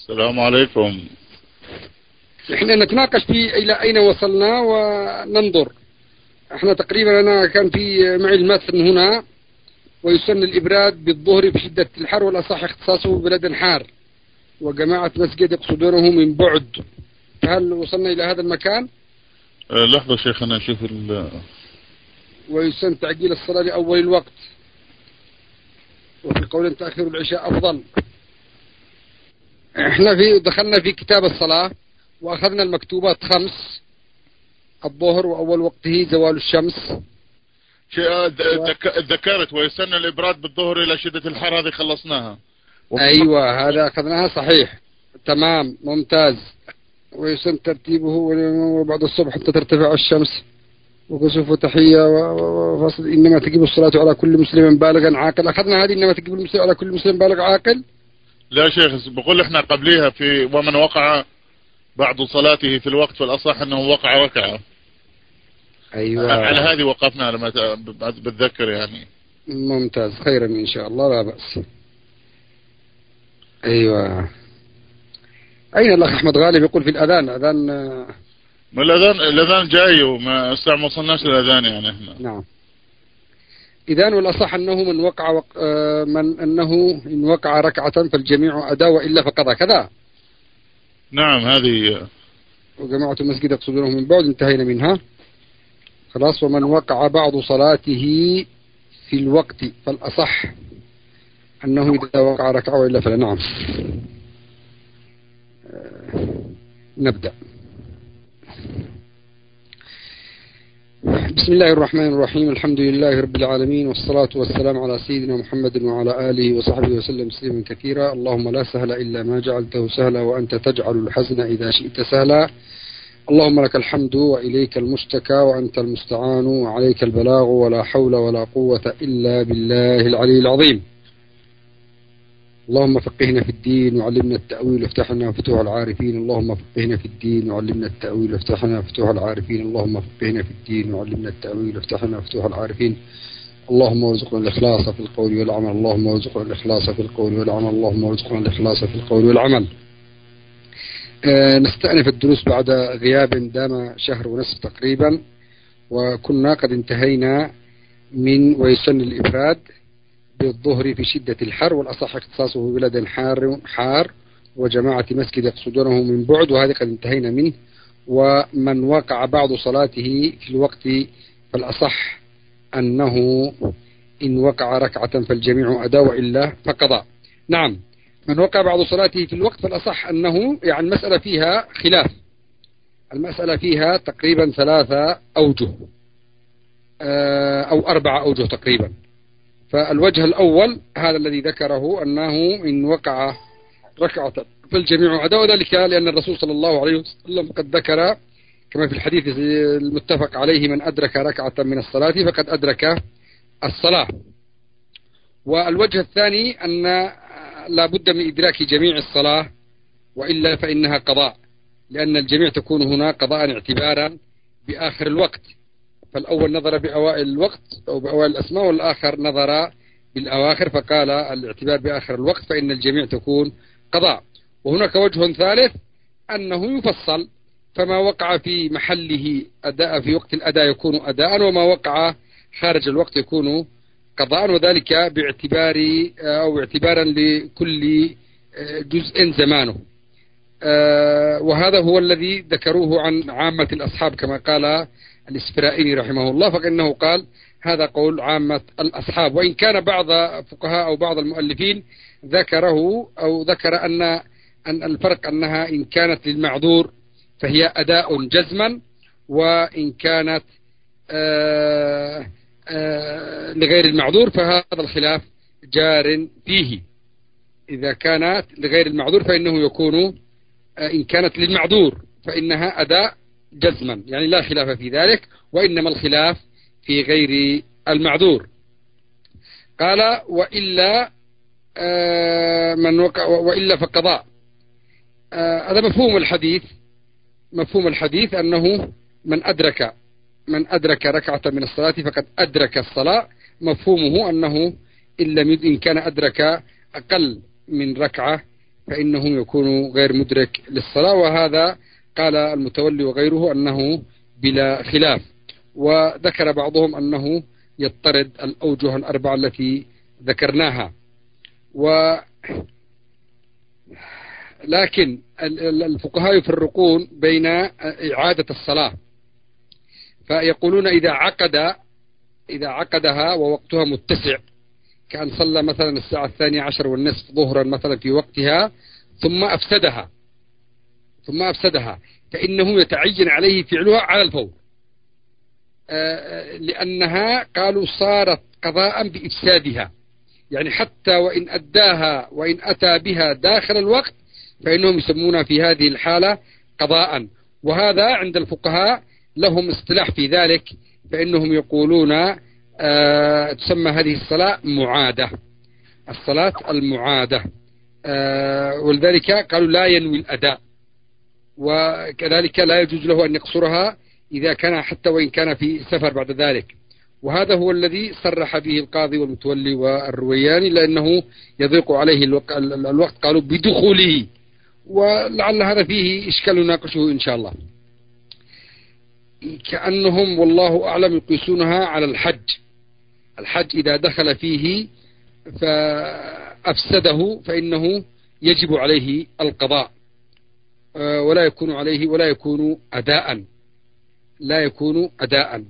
السلام عليكم. احنا نتناقش في الى اين وصلنا وننظر. احنا تقريبا انا كان في معي المتن هنا: ويسن الابراد بالظهر بشدة الحر والاصح اختصاصه ببلد حار وجماعة مسجد يقصدونه من بعد. هل وصلنا الى هذا المكان؟ لحظة شيخنا نشوف ويسن تعجيل الصلاة لأول الوقت، وفي قول تأخير العشاء أفضل. احنا دخلنا في كتاب الصلاة وأخذنا المكتوبات 5: الظهر وأول وقته زوال الشمس. ذكرت ويسن الإبراد بالظهر إلى شدة الحر، هذه خلصناها. أيوة هذا أخذناها صحيح، تمام ممتاز. ويسن ترتيبه بعد الصبح حتى ترتفع الشمس وكسوف تحية وفصل. إنما تجب الصلاة على كل مسلم بالغ عاقل. أخذنا هذه: إنما تجب المسلم على كل مسلم بالغ عاقل. لا شيخ، بقول احنا قبليها في ومن وقع بعد صلاته في الوقت فالأصح أنه وقع ركعة. أيوة على هذه وقفنا لما بتذكر يعني. ممتاز، خيرا إن شاء الله لا بأس. أيوة. أين الأخ أحمد غالب يقول في الأذان؟ ما الأذان جاي وما ما وصلناش للأذان يعني احنا. نعم. إذن والأصح أنه إن وقع ركعة فالجميع أداء وإلا فقضى كذا. نعم هذه. وجماعة المسجد يقصدونه من بعد، انتهينا منها خلاص. ومن وقع بعض صلاته في الوقت فالأصح أنه إذا وقع ركعة وإلا فلا. نعم. نبدأ. بسم الله الرحمن الرحيم. الحمد لله رب العالمين، والصلاة والسلام على سيدنا محمد وعلى آله وصحبه وسلم تسليما كثيرا. اللهم لا سهل إلا ما جعلته سهلا، وأنت تجعل الحزن إذا شئت سهلا. اللهم لك الحمد وإليك المشتكى وأنت المستعان وعليك البلاغ، ولا حول ولا قوة إلا بالله العلي العظيم. اللهم فقهنا في الدين وعلمنا التأويل وافتح لنا فتوح العارفين. اللهم فقهنا في الدين وعلمنا التأويل وافتح لنا فتوح العارفين. اللهم فقهنا في الدين وعلمنا التأويل وافتح لنا فتوح العارفين. اللهم ارزقنا الإخلاص في القول والعمل. اللهم ارزقنا الإخلاص في القول والعمل. اللهم ارزقنا الإخلاص في القول والعمل. نستأنف الدروس بعد غياب دام شهر ونصف تقريبا، وكنا قد انتهينا من ويسن الإفراد بالظهر في شدة الحر والأصح اختصاصه ببلد حار وجماعة مسجد يقصدونه من بعد، وهذه قد انتهينا منه. ومن وقع بعض صلاته في الوقت فالأصح أنه إن وقع ركعة فالجميع أداء وإلا فقضى. نعم. من وقع بعض صلاته في الوقت فالأصح أنه، يعني المسألة فيها خلاف، المسألة فيها تقريبا 3 أوجه أو 4 أوجه تقريبا. فالوجه الأول هذا الذي ذكره، أنه إن وقع ركعة فالجميع أداء، وذلك لأن الرسول صلى الله عليه وسلم قد ذكر كما في الحديث المتفق عليه: من أدرك ركعة من الصلاة فقد أدرك الصلاة. والوجه الثاني أن لا بد من إدراك جميع الصلاة وإلا فإنها قضاء، لأن الجميع تكون هنا قضاء اعتبارا بآخر الوقت. فالأول نظر بأوائل الوقت أو بأوائل الأسماء، والآخر نظر بالأواخر فقال الاعتبار بآخر الوقت، فإن الجميع تكون قضاء. وهناك وجه ثالث أنه يفصل، فما وقع في محله أداء في وقت الأداء يكون أداء، وما وقع خارج الوقت يكون قضاء، وذلك باعتبار أو اعتبارا لكل جزء زمانه. وهذا هو الذي ذكروه عن عامة الأصحاب كما قال الإسفرائيني رحمه الله، فإنه قال هذا قول عامة الأصحاب، وإن كان بعض فقهاء أو بعض المؤلفين ذكره أو ذكر أن الفرق أنها إن كانت للمعذور فهي أداء جزما، وإن كانت لغير المعذور فهذا الخلاف جار فيه. إذا كانت لغير المعذور فإنه يكون، إن كانت للمعذور فإنها أداء جزما، يعني لا خلاف في ذلك، وإنما الخلاف في غير المعذور. قال وإلا من وقع وإلا فقضاء. هذا مفهوم الحديث. مفهوم الحديث أنه من أدرك ركعة من الصلاة فقد أدرك الصلاة. مفهومه أنه إن كان أدرك أقل من ركعة فإنه يكون غير مدرك للصلاة. وهذا قال المتولي وغيره أنه بلا خلاف. وذكر بعضهم أنه يضطرد الأوجه الأربعة التي ذكرناها. لكن الفقهاء يفرقون بين إعادة الصلاة، فيقولون إذا عقدها ووقتها متسع، كأن صلى مثلا الساعة 12:30 ظهرا مثلا في وقتها ثم أفسدها فإنه يتعين عليه فعلها على الفور، لأنها قالوا صارت قضاء بإفسادها، يعني حتى وإن أداها وإن أتى بها داخل الوقت فإنهم يسمونها في هذه الحالة قضاء. وهذا عند الفقهاء لهم اصطلاح في ذلك، فإنهم يقولون تسمى هذه الصلاة معادة، الصلاة المعادة. ولذلك قالوا لا ينوي الأداء، وكذلك لا يجوز له أن يقصرها إذا كان حتى وإن كان في سفر بعد ذلك. وهذا هو الذي صرح به القاضي والمتولي والروياني، لأنه يضيق عليه الوقت قالوا بدخوله، ولعل هذا فيه إشكال نناقشه إن شاء الله. كأنهم والله أعلم يقيسونها على الحج إذا دخل فيه فأفسده فإنه يجب عليه القضاء، ولا يكون أداء.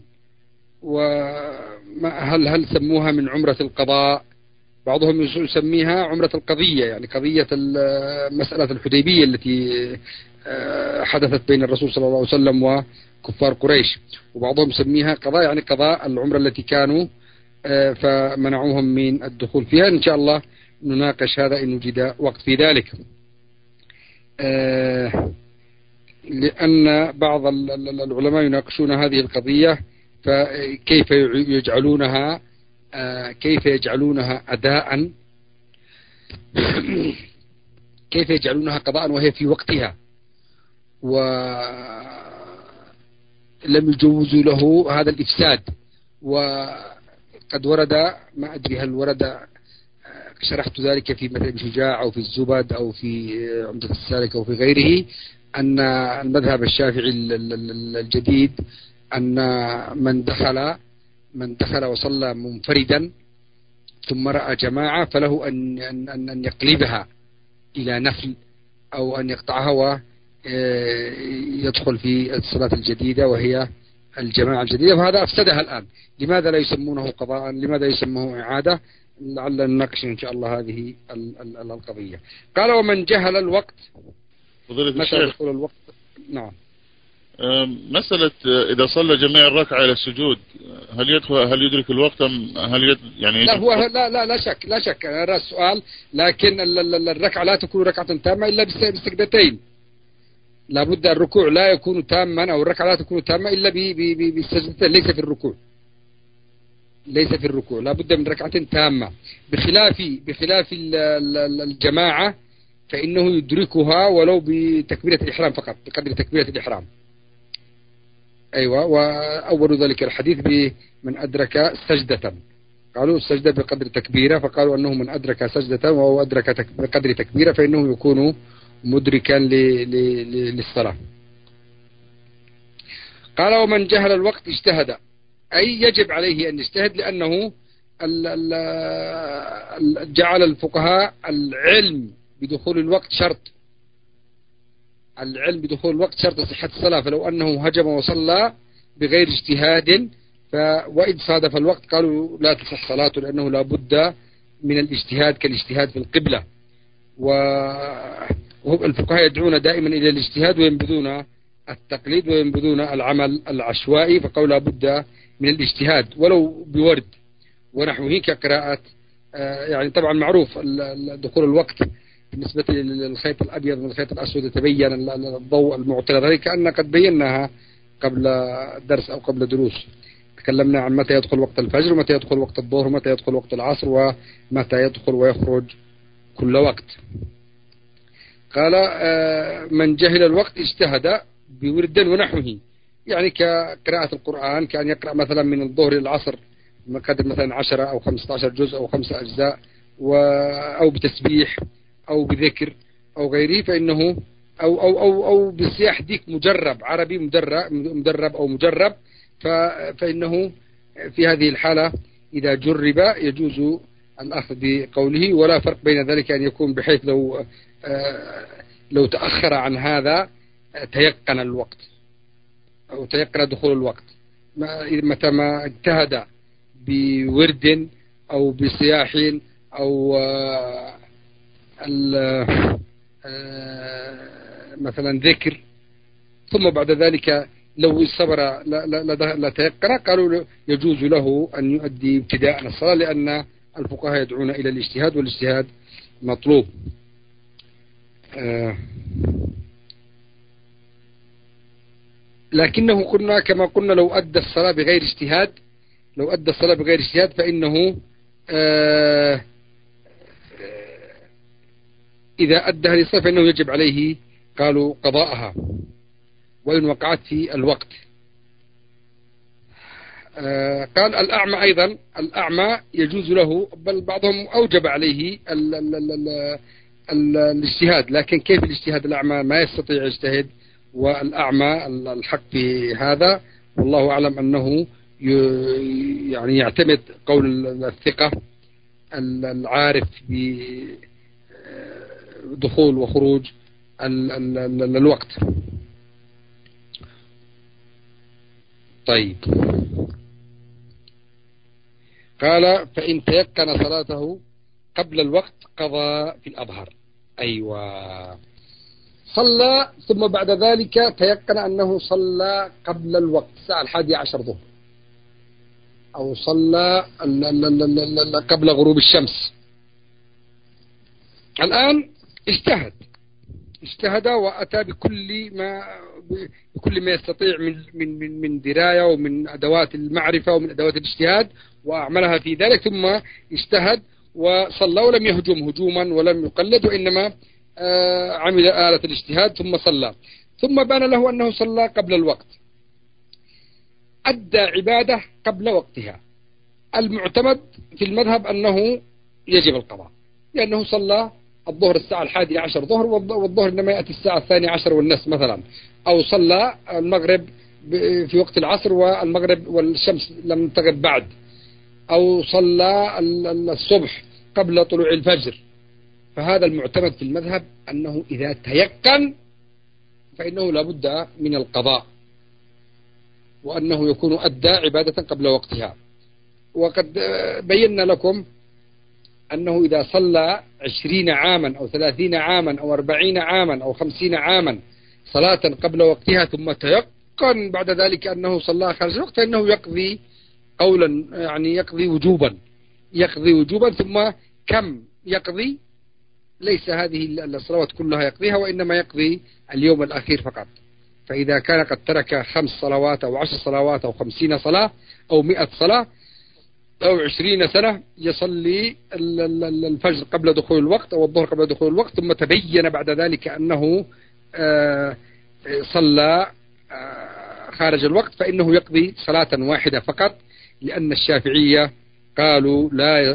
هل سموها من عمرة القضاء؟ بعضهم يسميها عمرة القضية، يعني قضية مسألة الحديبية التي حدثت بين الرسول صلى الله عليه وسلم وكفار قريش. وبعضهم يسميها قضاء، يعني قضاء العمرة التي كانوا فمنعوهم من الدخول فيها. إن شاء الله نناقش هذا إن وجد وقت في ذلك، لأن بعض العلماء يناقشون هذه القضية، فكيف يجعلونها أداء، كيف يجعلونها قضاء وهي في وقتها، ولم يجوزوا له هذا الإفساد. وقد ورد، ما أدري هل ورد، شرحت ذلك في مثل شجاع أو في الزبد أو في عمدة السالك أو في غيره، أن المذهب الشافعي الجديد أن من دخل وصلى منفردا ثم رأى جماعة فله أن يقلبها إلى نفل أو أن يقطعها ويدخل في الصلاة الجديدة وهي الجماعة الجديدة، فهذا أفسدها الآن. لماذا لا يسمونه قضاء؟ لماذا يسمونه إعادة؟ لعل نناقش إن شاء الله هذه القضية. قال ومن جهل الوقت، متى يدخل الوقت؟ نعم. مسألة إذا صلى جميع الركعة إلى السجود هل يدرك الوقت أم يعني لا هو لا شك هذا السؤال، لكن الركعة لا تكون ركعة تامة إلا بالسجدتين. لابد الركوع لا يكون تاما، أو الركعة لا تكون تامة إلا بالسجدتين، ليس في الركوع لابد من ركعة تامة، بخلاف الجماعة فإنه يدركها ولو بتكبيرة الإحرام فقط، بقدر تكبيرة الإحرام. أيوة. وأول ذلك الحديث بمن أدرك سجدة، قالوا السجدة بقدر تكبيرة، فقالوا أنه من أدرك سجدة وهو أدرك بقدر تكبيرة فإنه يكون مدركا للصلاة. قال ومن جهل الوقت اجتهد، أي يجب عليه أن يجتهد، لأنه جعل الفقهاء العلم بدخول الوقت شرط، العلم بدخول الوقت شرط صحة الصلاة. فلو أنه هجم وصلى بغير اجتهاد وإن صادف الوقت قالوا لا تصح صلاته، لأنه لا بد من الاجتهاد كالاجتهاد في القبلة. والفقهاء يدعون دائما إلى الاجتهاد وينبذون التقليد وينبذون العمل العشوائي، فقالوا لا بد من الاجتهاد ولو بورد ونحوه كقراءة. يعني طبعا معروف دخول الوقت بالنسبة للخيط الأبيض من الخيط الأسود يتبين الضوء المعطل، ذلك كأننا قد بيناها قبل درس أو قبل دروس، تكلمنا عن متى يدخل وقت الفجر ومتى يدخل وقت الظهر ومتى يدخل وقت العصر ومتى يدخل ويخرج كل وقت. قال من جهل الوقت اجتهد بورد ونحوه، يعني كقراءة القرآن، كأن يقرأ مثلا من الظهر إلى العصر من قدر مثلا 10 أو 15 جزء أو 5 أجزاء، أو بتسبيح أو بذكر أو غيره فإنه أو بسياح ديك مجرب عربي مدرب أو مجرب، فإنه في هذه الحالة إذا جرب يجوز الأخذ بقوله، ولا فرق بين ذلك أن يكون بحيث لو تأخر عن هذا تيقن الوقت أو تيقن دخول الوقت، متى ما اجتهد بورد أو بصياح أو مثلا ذكر، ثم بعد ذلك لو صبر لا تيقن، قالوا يجوز له أن يؤدي ابتداء الصلاة، لأن الفقهاء يدعون إلى الاجتهاد، والاجتهاد مطلوب. لكنه قلنا كما قلنا لو أدى الصلاة بغير اجتهاد فإنه إذا أدى هذه الصلاة فإنه يجب عليه قالوا قضاءها وإن وقعت في الوقت. قال الأعمى أيضا، الأعمى يجوز له، بل بعضهم أوجب عليه الاجتهاد، لكن كيف الاجتهاد؟ الأعمى ما يستطيع يجتهد، والأعمى الحق في هذا والله أعلم أنه يعني يعتمد قول الثقة العارف بدخول وخروج الوقت. طيب، قال فإن تيقن صلاته قبل الوقت قضى في الأظهر. أيوة، صلى ثم بعد ذلك تيقن أنه صلى قبل الوقت الساعة 11 ظهر، أو صلى قبل غروب الشمس. الآن اجتهد وأتى بكل ما يستطيع من دراية ومن أدوات المعرفة ومن أدوات الاجتهاد، وأعملها في ذلك، ثم اجتهد وصلى ولم يهجم هجوما ولم يقلد، وإنما عمل آلة الاجتهاد ثم صلى، ثم بان له أنه صلى قبل الوقت، أدى عبادة قبل وقتها. المعتمد في المذهب أنه يجب القضاء، لأنه صلى الظهر الساعة 11 ظهر، والظهر إنما يأتي الساعة 12 والنصف مثلا، أو صلى المغرب في وقت العصر والمغرب والشمس لم تغب بعد، أو صلى الصبح قبل طلوع الفجر. فهذا المعتمد في المذهب أنه إذا تيقن فإنه لا بد من القضاء، وأنه يكون أدى عبادة قبل وقتها. وقد بينا لكم أنه إذا صلى 20 عاما أو 30 عاما أو 40 عاما أو 50 عاما صلاة قبل وقتها ثم تيقن بعد ذلك أنه صلى خارج الوقت، فإنه يقضي قولا، يعني يقضي وجوبا. ثم كم يقضي؟ ليس هذه الصلوات كلها يقضيها، وإنما يقضي اليوم الأخير فقط. فإذا كان قد ترك 5 صلوات أو 10 صلوات أو 50 صلاة أو 100 صلاة أو 20 سنة، يصلي الفجر قبل دخول الوقت أو الظهر قبل دخول الوقت، ثم تبين بعد ذلك أنه صلى خارج الوقت، فإنه يقضي صلاة واحدة فقط، لأن الشافعية قالوا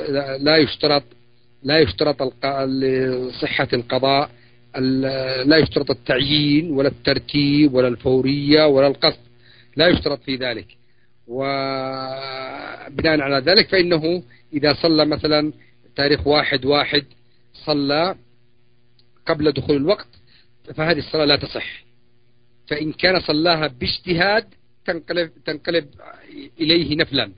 لا يشترط لصحة القضاء، لا يشترط التعيين ولا الترتيب ولا الفورية ولا القصد، لا يشترط في ذلك. وبناء على ذلك فإنه إذا صلى مثلا تاريخ 1/1 صلى قبل دخول الوقت، فهذه الصلاة لا تصح. فإن كان صلاها باجتهاد تنقلب إليه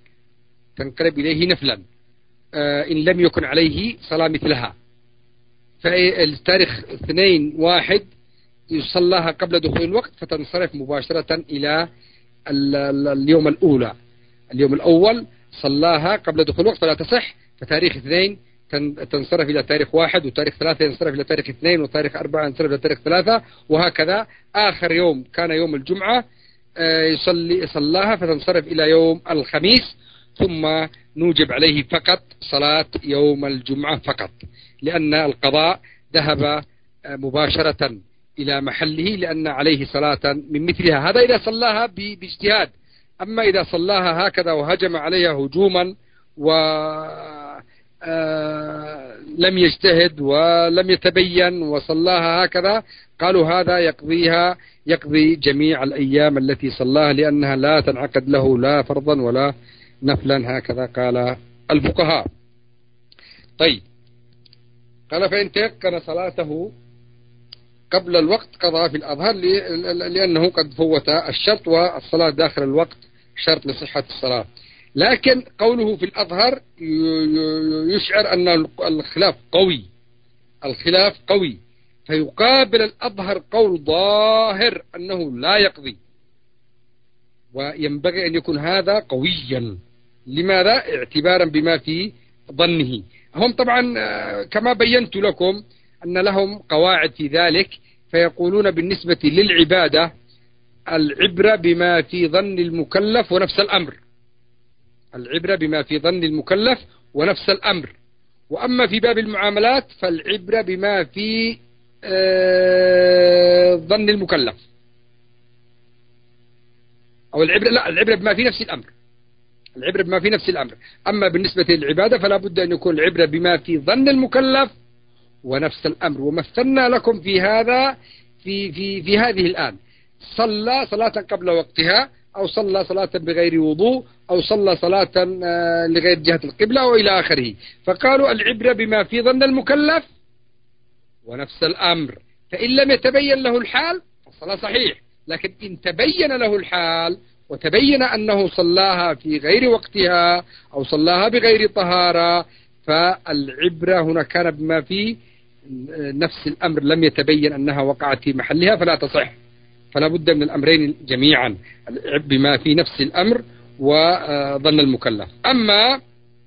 نفلا إن لم يكن عليه صلاة مثلها. فالتاريخ 2/1 يصلاها قبل دخول الوقت، فتنصرف مباشرة إلى اليوم الأول صلاها قبل دخول الوقت فلا تصح، فتاريخ 2 تنصرف إلى تاريخ 1، وتاريخ 3 ينصرف إلى تاريخ 2، وتاريخ 4 ينصرف إلى تاريخ 3، وهكذا. آخر يوم كان يوم الجمعة صلاها فتنصرف إلى يوم الخميس، ثم نوجب عليه فقط صلاة يوم الجمعة فقط، لأن القضاء ذهب مباشرة إلى محله، لأن عليه صلاة من مثلها. هذا إذا صلاها باجتهاد. أما إذا صلاها هكذا وهجم عليها هجوما ولم لم يجتهد ولم يتبين وصلاها هكذا، قالوا هذا يقضي جميع الأيام التي صلاها، لأنها لا تنعقد له لا فرضا ولا نفلا، هكذا قال الفقهاء. طيب، قال فإن تيقن صلاته قبل الوقت قضى في الأظهر، لأنه قد فوت الشرط، والصلاة داخل الوقت شرط لصحة الصلاة. لكن قوله في الأظهر يشعر أن الخلاف قوي، فيقابل الأظهر قول ظاهر أنه لا يقضي، وينبغي أن يكون هذا قويا. لماذا؟ اعتبارا بما في ظنه. هم طبعا كما بينت لكم أن لهم قواعد في ذلك، فيقولون بالنسبة للعبادة العبرة بما في ظن المكلف ونفس الأمر، العبرة بما في ظن المكلف ونفس الأمر. وأما في باب المعاملات فالعبرة بما في ظن المكلف، أو العبرة بما في نفس الأمر، العبرة بما في نفس الأمر. أما بالنسبة للعبادة فلا بد أن يكون العبرة بما في ظن المكلف ونفس الأمر. ومثلنا لكم في هذا في هذه الآن، صلى صلاة قبل وقتها، أو صلى صلاة بغير وضوء، أو صلى صلاة لغير جهة القبلة وإلى آخره. فقالوا العبرة بما في ظن المكلف ونفس الأمر، فإن لم يتبين له الحال فالصلاة صحيح. لكن إن تبين له الحال وتبين أنه صلاها في غير وقتها أو صلاها بغير طهارة، فالعبرة هنا كان بما في نفس الأمر، لم يتبين أنها وقعت في محلها فلا تصح. فلا بد من الأمرين جميعا، بما في نفس الأمر وظن المكلف. أما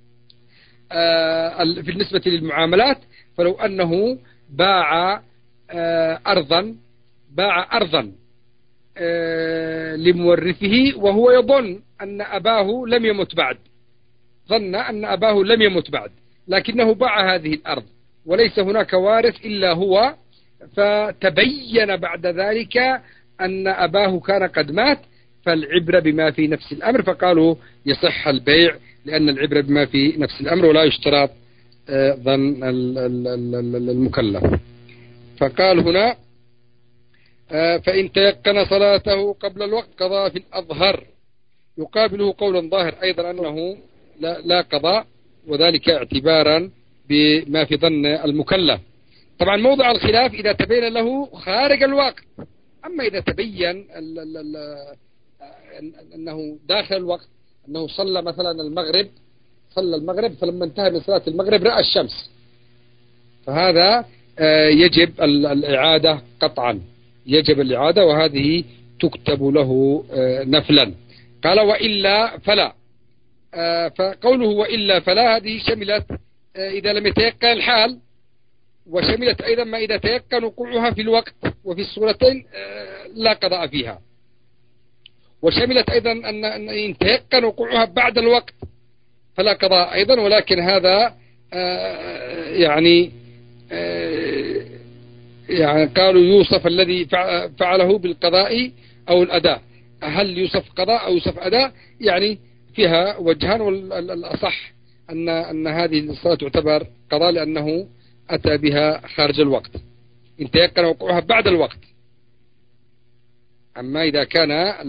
بالنسبة للمعاملات فلو أنه باع أرضا لمورثه وهو يظن أن أباه لم يمت بعد، ظن أن أباه لم يمت بعد، لكنه باع هذه الأرض وليس هناك وارث إلا هو، فتبين بعد ذلك أن أباه كان قد مات، فالعبرة بما في نفس الأمر، فقالوا يصح البيع لأن العبرة بما في نفس الأمر ولا يشترط ظن المكلف. فقال هنا فإن تيقن صلاته قبل الوقت قضى في الأظهر، يقابله قولا ظاهر أيضا أنه لا قضاء، وذلك اعتبارا بما في ظن المكلف. طبعا موضع الخلاف إذا تبين له خارج الوقت، أما إذا تبين أنه داخل الوقت، أنه صلى مثلا المغرب فلما انتهى من صلاة المغرب رأى الشمس، فهذا يجب الإعادة قطعا، يجب الإعادة، وهذه تكتب له نفلا. قال وإلا فلا، فقوله وإلا فلا هذه شملت إذا لم يتيقن الحال، وشملت أيضا ما إذا تيقن وقوعها في الوقت، وفي الصورتين لا قضاء فيها. وشملت أيضا أن تيقن وقوعها بعد الوقت فلا قضاء أيضا، ولكن هذا يعني قالوا يوصف الذي فعله بالقضاء أو الأداء، هل يوصف قضاء أو يوصف أداء؟ يعني فيها وجهان، والأصح أن هذه الصلاة تعتبر قضاء لأنه أتى بها خارج الوقت إن تيقن وقوعها بعد الوقت. أما إذا كان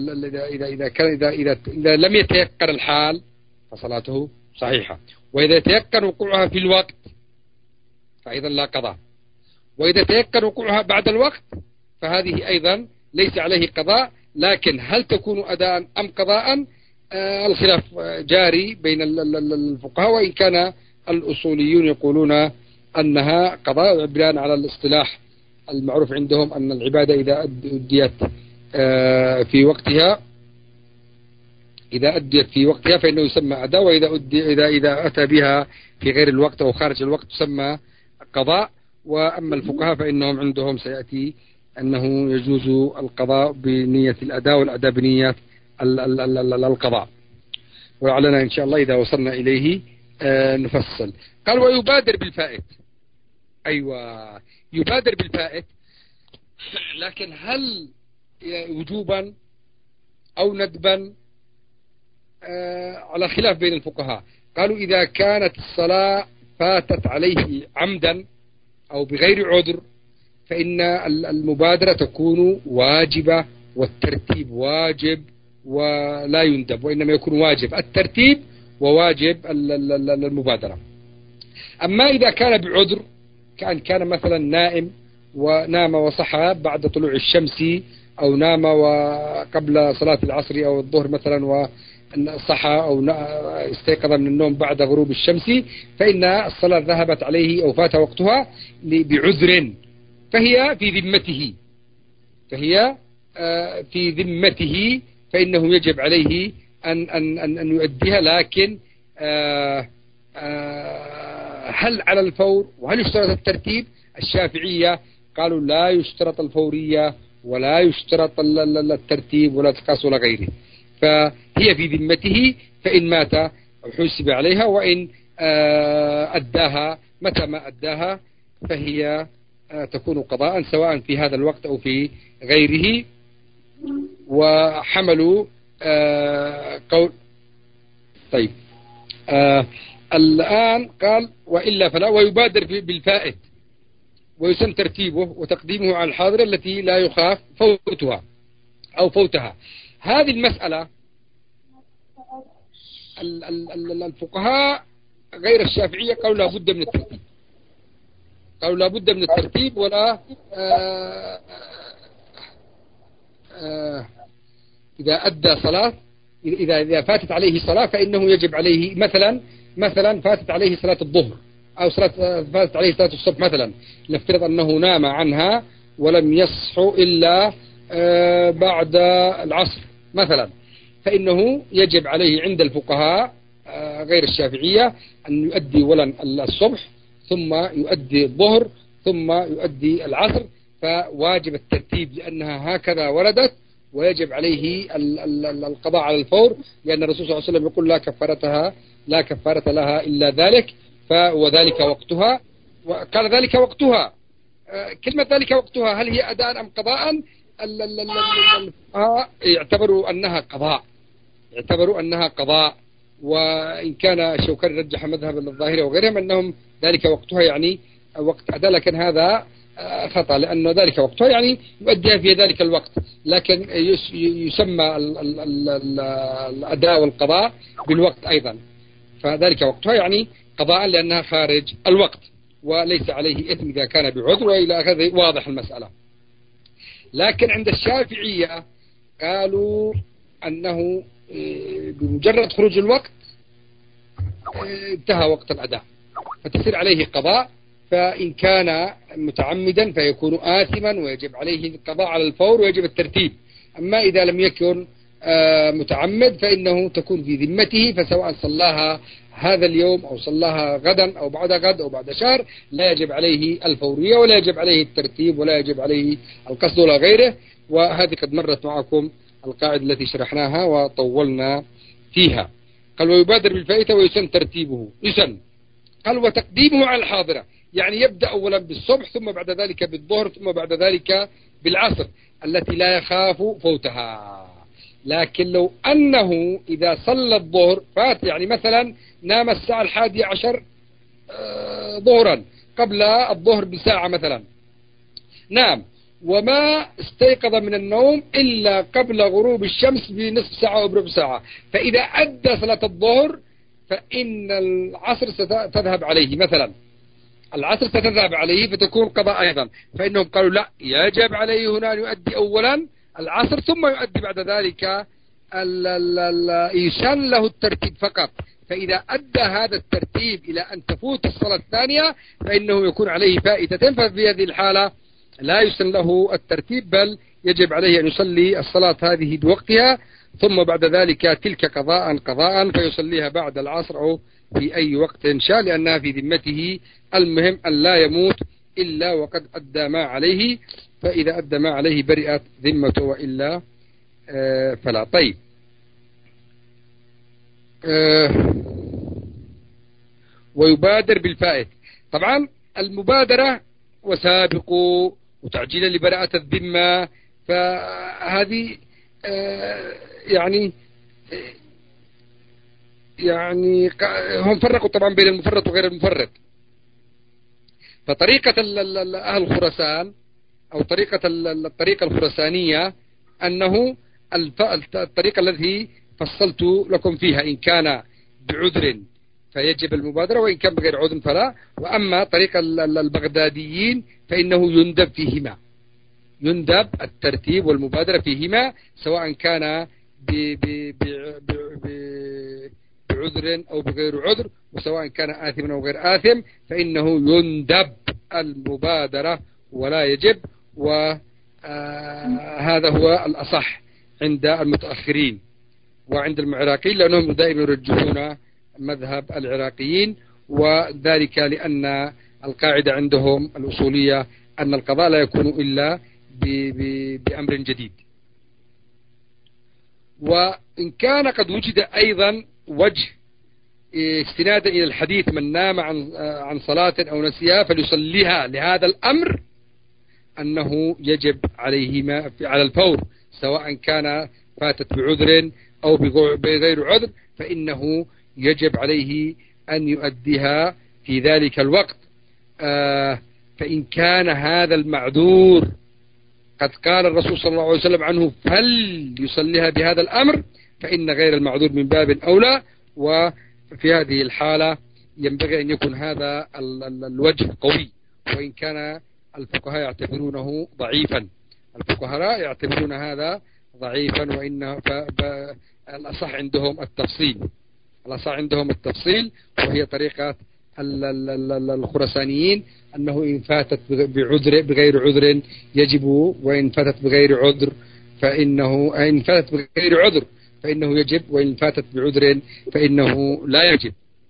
إذا لم يتيقن الحال فصلاته صحيحة، وإذا تيقن وقوعها في الوقت فأيضا لا قضاء، وإذا تيقن وقوعها بعد الوقت فهذه أيضا ليس عليه قضاء. لكن هل تكون أداء أم قضاء؟ الخلاف جاري بين الفقهاء، وإن كان الأصوليون يقولون أنها قضاء بناء على الاصطلاح المعروف عندهم أن العبادة إذا أديت في وقتها، إذا أديت في وقتها فإنه يسمى أداء، وإذا إذا أتى بها في غير الوقت أو خارج الوقت تسمى قضاء. وأما الفقهاء فإنهم عندهم سيأتي أنه يجوز القضاء بنية الأداء والأداء بنية القضاء، ولعلنا إن شاء الله إذا وصلنا إليه نفصل. قال ويبادر بالفائت، أيوة يبادر بالفائت، لكن هل وجوبا أو ندبا؟ على خلاف بين الفقهاء. قالوا إذا كانت الصلاة فاتت عليه عمدا أو بغير عذر فإن المبادرة تكون واجبة والترتيب واجب ولا يندب، وإنما يكون واجب الترتيب وواجب المبادرة. أما إذا كان بعذر كان مثلا نائم ونام وصحى بعد طلوع الشمس، أو نام وقبل صلاة العصر أو الظهر مثلا وصحى أو استيقظ من النوم بعد غروب الشمس، فإن الصلاة ذهبت عليه أو فات وقتها بعذر، فهي في ذمته فإنه يجب عليه أن يؤديها. لكن هل على الفور وهل يشترط الترتيب؟ الشافعية قالوا لا يشترط الفورية ولا يشترط الترتيب ولا تقاس ولا غيره، فهي في ذمته، فإن مات حسب عليها، وإن أداها متى ما أداها فهي تكون قضاء سواء في هذا الوقت أو في غيره. وحملوا قول طيب الآن قال وإلا فلا، ويبادر بالفائت ويسن ترتيبه وتقديمه على الحاضرة التي لا يخاف فوتها أو فوتها. هذه المسألة الفقهاء غير الشافعية قالوا لا بد من الترتيب، قالوا لا بد من الترتيب ولا إذا أدى صلاة إذا فاتت عليه صلاة فإنه يجب عليه مثلا فاتت عليه صلاة الظهر أو فاتت عليه صلاة الصبح مثلا، نفترض أنه نام عنها ولم يصح إلا بعد العصر مثلا، فإنه يجب عليه عند الفقهاء غير الشافعية أن يؤدي أولا الصبح ثم يؤدي الظهر ثم يؤدي العصر، فواجب الترتيب لأنها هكذا وردت، ويجب عليه القضاء على الفور، لأن الرسول صلى الله عليه وسلم يقول لا كفارة لها إلا ذلك، وذلك وقتها. وقال ذلك وقتها، كلمة ذلك وقتها هل هي أداء أم قضاء؟ يعتبروا أنها قضاء، وإن كان الشوكاني رجح مذهب الظاهرة وغيرهم أنهم ذلك وقتها يعني وقت أداء، لكن هذا خطأ، لأنه ذلك وقتها يعني يؤديها في ذلك الوقت، لكن يسمى الأداء والقضاء بالوقت أيضا، فذلك وقتها يعني قضاء لأنها خارج الوقت وليس عليه إثم إذا كان بعذر، وإلى آخره. واضح المسألة. لكن عند الشافعية قالوا أنه بمجرد خروج الوقت انتهى وقت الأداء فتصير عليه قضاء، فإن كان متعمدا فيكون آثما ويجب عليه القضاء على الفور ويجب الترتيب. أما إذا لم يكن متعمد فإنه تكون في ذمته، فسواء صلاها هذا اليوم أو صلاها غدا أو بعد غد أو بعد شهر لا يجب عليه الفورية ولا يجب عليه الترتيب ولا يجب عليه القصد ولا غيره. وهذه قد مرت معكم القاعدة التي شرحناها وطولنا فيها. قال ويبادر بالفائتة ويسن ترتيبه. قال وتقديمه على الحاضرة، يعني يبدأ أولا بالصبح ثم بعد ذلك بالظهر ثم بعد ذلك بالعصر التي لا يخاف فوتها. لكن لو أنه إذا صلى الظهر فات، يعني مثلا نام الساعة 11 ظهرا قبل الظهر بساعة مثلا، نام وما استيقظ من النوم إلا قبل غروب الشمس بنصف ساعة أو بربع ساعة، فإذا أدى صلاة الظهر فإن العصر ستذهب عليه مثلا، العصر ستذهب عليه فتكون قضاء أيضا، فإنهم قالوا لا، يجب عليه هنا أن يؤدي أولا العصر ثم يؤدي بعد ذلك يسن له الترتيب فقط، فإذا أدى هذا الترتيب إلى أن تفوت الصلاة الثانية فإنه يكون عليه فائتة، ففي هذه الحالة لا يسن له الترتيب بل يجب عليه أن يصلي الصلاة هذه بوقتها ثم بعد ذلك تلك قضاء فيصليها بعد العصر أو في أي وقت إن شاء، لأنها في ذمته. المهم أن لا يموت إلا وقد أدى ما عليه، فإذا أدى ما عليه برئت ذمته وإلا فلا. طيب ويبادر بالفائت. طبعا المبادرة وسابقوا وتعجيلا لبراءة الذمة، فهذه يعني هم فرقوا طبعا بين المفرط وغير المفرط، فطريقة أهل خراسان أو الطريقة الخراسانية أنه الطريقة التي فصلت لكم فيها إن كان بعذر فيجب المبادرة، وإن كان بغير عذر فلا. وأما طريقة البغداديين فإنه يندب فيهما، يندب الترتيب والمبادرة فيهما سواء كان بعذر أو بغير عذر، وسواء كان آثما أو غير آثم فإنه يندب المبادرة ولا يجب. وهذا هو الأصح عند المتأخرين وعند العراقيين، لأنهم دائما يرجحون مذهب العراقيين، وذلك لأن القاعدة عندهم الأصولية أن القضاء لا يكون إلا بأمر جديد. وإن كان قد وجد أيضا وجه استنادا إلى الحديث من نام عن صلاة أو نسيها فليصليها لهذا الأمر، أنه يجب عليهما على الفور سواء كان فاتت بعذر أو بغير عذر، فإنه يجب عليه أن يؤديها في ذلك الوقت. فإن كان هذا المعذور قد قال الرسول صلى الله عليه وسلم عنه فليصليها بهذا الأمر، فإن غير المعذور من باب أولى. وفي هذه الحالة ينبغي أن يكون هذا الوجه قوي، وإن كان الفقهاء يعتبرونه ضعيفا، الفقهاء يعتبرون هذا ضعيفا، وإن الأصح عندهم التفصيل، الأصح عندهم التفصيل، وهي طريقة الخرسانيين أنه إن فاتت بغير عذر يجب، وإن فاتت بغير عذر إن فاتت بغير عذر فإنه يجب، وإن فاتت بعذر فإنه لا يجب.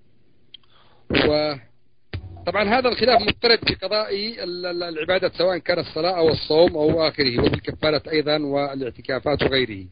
وطبعا هذا الخلاف مضطرد في قضاء العبادة سواء كان الصلاة أو الصوم أو آخره، وفي الكفارة أيضا والاعتكافات وغيره.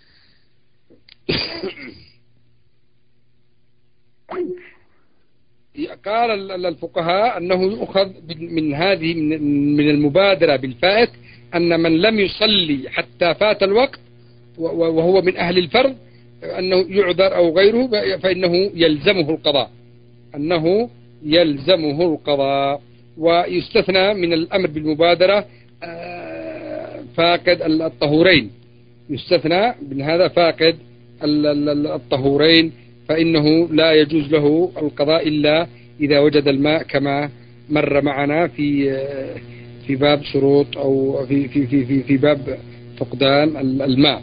قال الفقهاء أنه يؤخذ من هذه من المبادرة بالفائت أن من لم يصلي حتى فات الوقت وهو من أهل الفرض أنه يعذر أو غيره فإنه يلزمه القضاء، أنه يلزمه القضاء. ويستثنى من الأمر بالمبادرة فاقد الطهورين، يستثنى من هذا فاقد الطهورين، فإنه لا يجوز له القضاء إلا إذا وجد الماء كما مر معنا في باب شروط أو في باب فقدان الماء.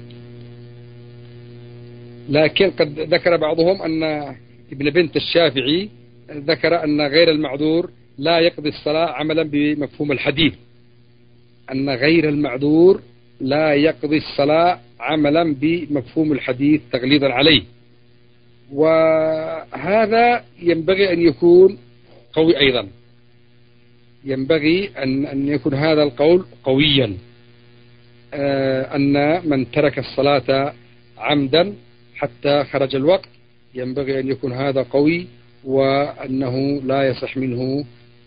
لكن قد ذكر بعضهم أن ابن بنت الشافعي ذكر أن غير المعذور لا يقضي الصلاة عملا بمفهوم الحديث، أن غير المعذور لا يقضي الصلاة عملا بمفهوم الحديث تغليظا عليه. وهذا ينبغي أن يكون قوي أيضا، ينبغي أن يكون هذا القول قويا، أن من ترك الصلاة عمدا حتى خرج الوقت ينبغي أن يكون هذا قوي، وأنه لا يصح منه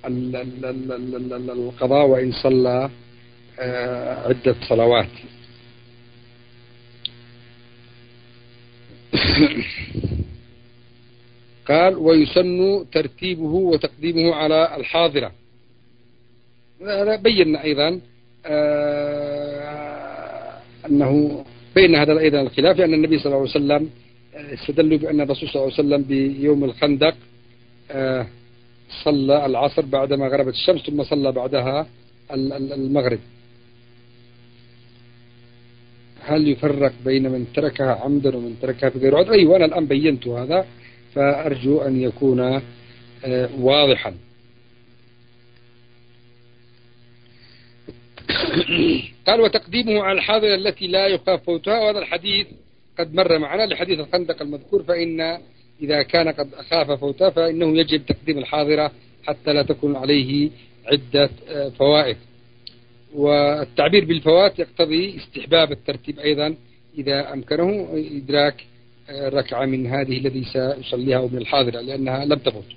القضاء وإن صلى عدة صلوات. قال ويسن ترتيبه وتقديمه على الحاضرة. هذا بينا أيضا أنه بين هذا أيضا الخلاف، لأن النبي صلى الله عليه وسلم استدلوا بأن الرسول صلى الله عليه وسلم بيوم الخندق صلى العصر بعدما غربت الشمس ثم صلى بعدها المغرب. هل يفرق بين من تركها عمدا ومن تركها بغير عذر؟ أيوة أنا الآن بينت هذا فأرجو أن يكون واضحا. قال وتقديمه على الحاضرة التي لا يخاف فوتها، وهذا الحديث قد مر معنا لحديث الخندق المذكور، فإن إذا كان قد خاف فوتها فإنه يجب تقديم الحاضرة حتى لا تكون عليه عدة فوائد. والتعبير بالفوات يقتضي استحباب الترتيب أيضا إذا أمكنه إدراك ركعة من هذه الذي سيصليها من الحاضرة لأنها لم تفوت.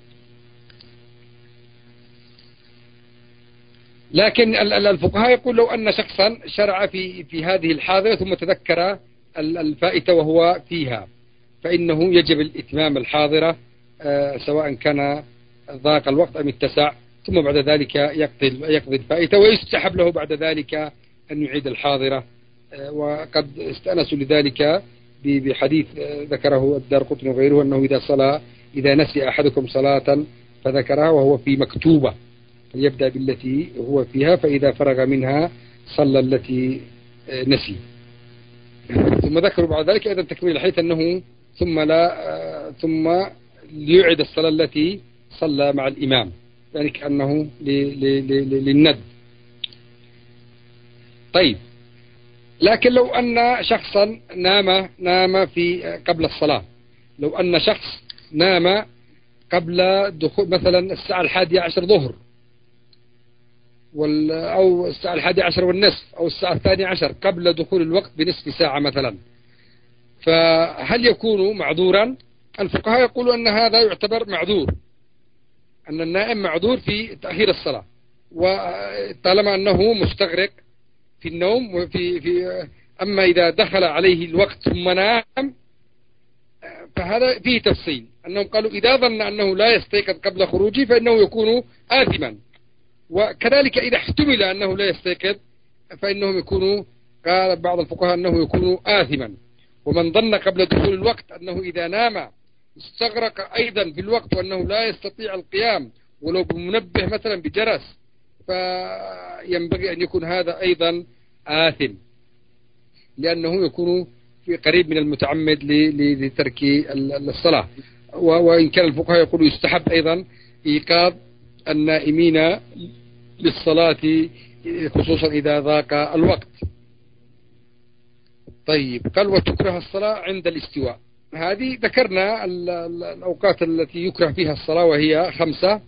لكن الفقهاء يقول لو أن شخصا شرع في هذه الحاضرة ثم تذكر الفائتة وهو فيها فإنه يجب الإتمام الحاضرة سواء كان ضاق الوقت أم اتسع، ثم بعد ذلك يقضي الفائتة، ويستحب له بعد ذلك أن يعيد الحاضرة. وقد استأنسوا لذلك بحديث ذكره الدارقطني وغيره أنه إذا نسي أحدكم صلاة فذكرها وهو في مكتوبة فليبدأ بالتي هو فيها، فإذا فرغ منها صلى التي نسي. ثم ذكروا بعد ذلك أيضا تكميل الحديث أنه ثم ليعيد الصلاة التي صلى مع الإمام، يعني كأنه للند. طيب، لكن لو أن شخصا نام في قبل الصلاة، لو أن شخص نام قبل دخول مثلا الساعة 11 ظهر أو الساعة 11 والنصف أو الساعة 12 قبل دخول الوقت بنصف ساعة مثلا، فهل يكون معذورا؟ الفقهاء يقولوا أن هذا يعتبر معذور، أن النائم معذور في تأخير الصلاة، وطالما أنه مستغرق في النوم أما إذا دخل عليه الوقت ثم نام فهذا فيه تفصيل، أنهم قالوا إذا ظن أنه لا يستيقظ قبل خروجه فإنه يكون آثما، وكذلك إذا احتمل أنه لا يستيقظ فإنهم يكونوا، قال بعض الفقهاء أنه يكون آثما. ومن ظن قبل دخول الوقت أنه إذا نام استغرق أيضا في الوقت وأنه لا يستطيع القيام ولو بمنبه مثلا بجرس، فينبغي أن يكون هذا أيضا آثم، لأنه يكون في قريب من المتعمد لترك الصلاة. وإن كان الفقهاء يقولوا يستحب أيضا إيقاظ النائمين للصلاة خصوصا إذا ضاق الوقت. طيب، قال وتكره الصلاة عند الاستواء. هذه ذكرنا الأوقات التي يكره فيها الصلاة، وهي 5: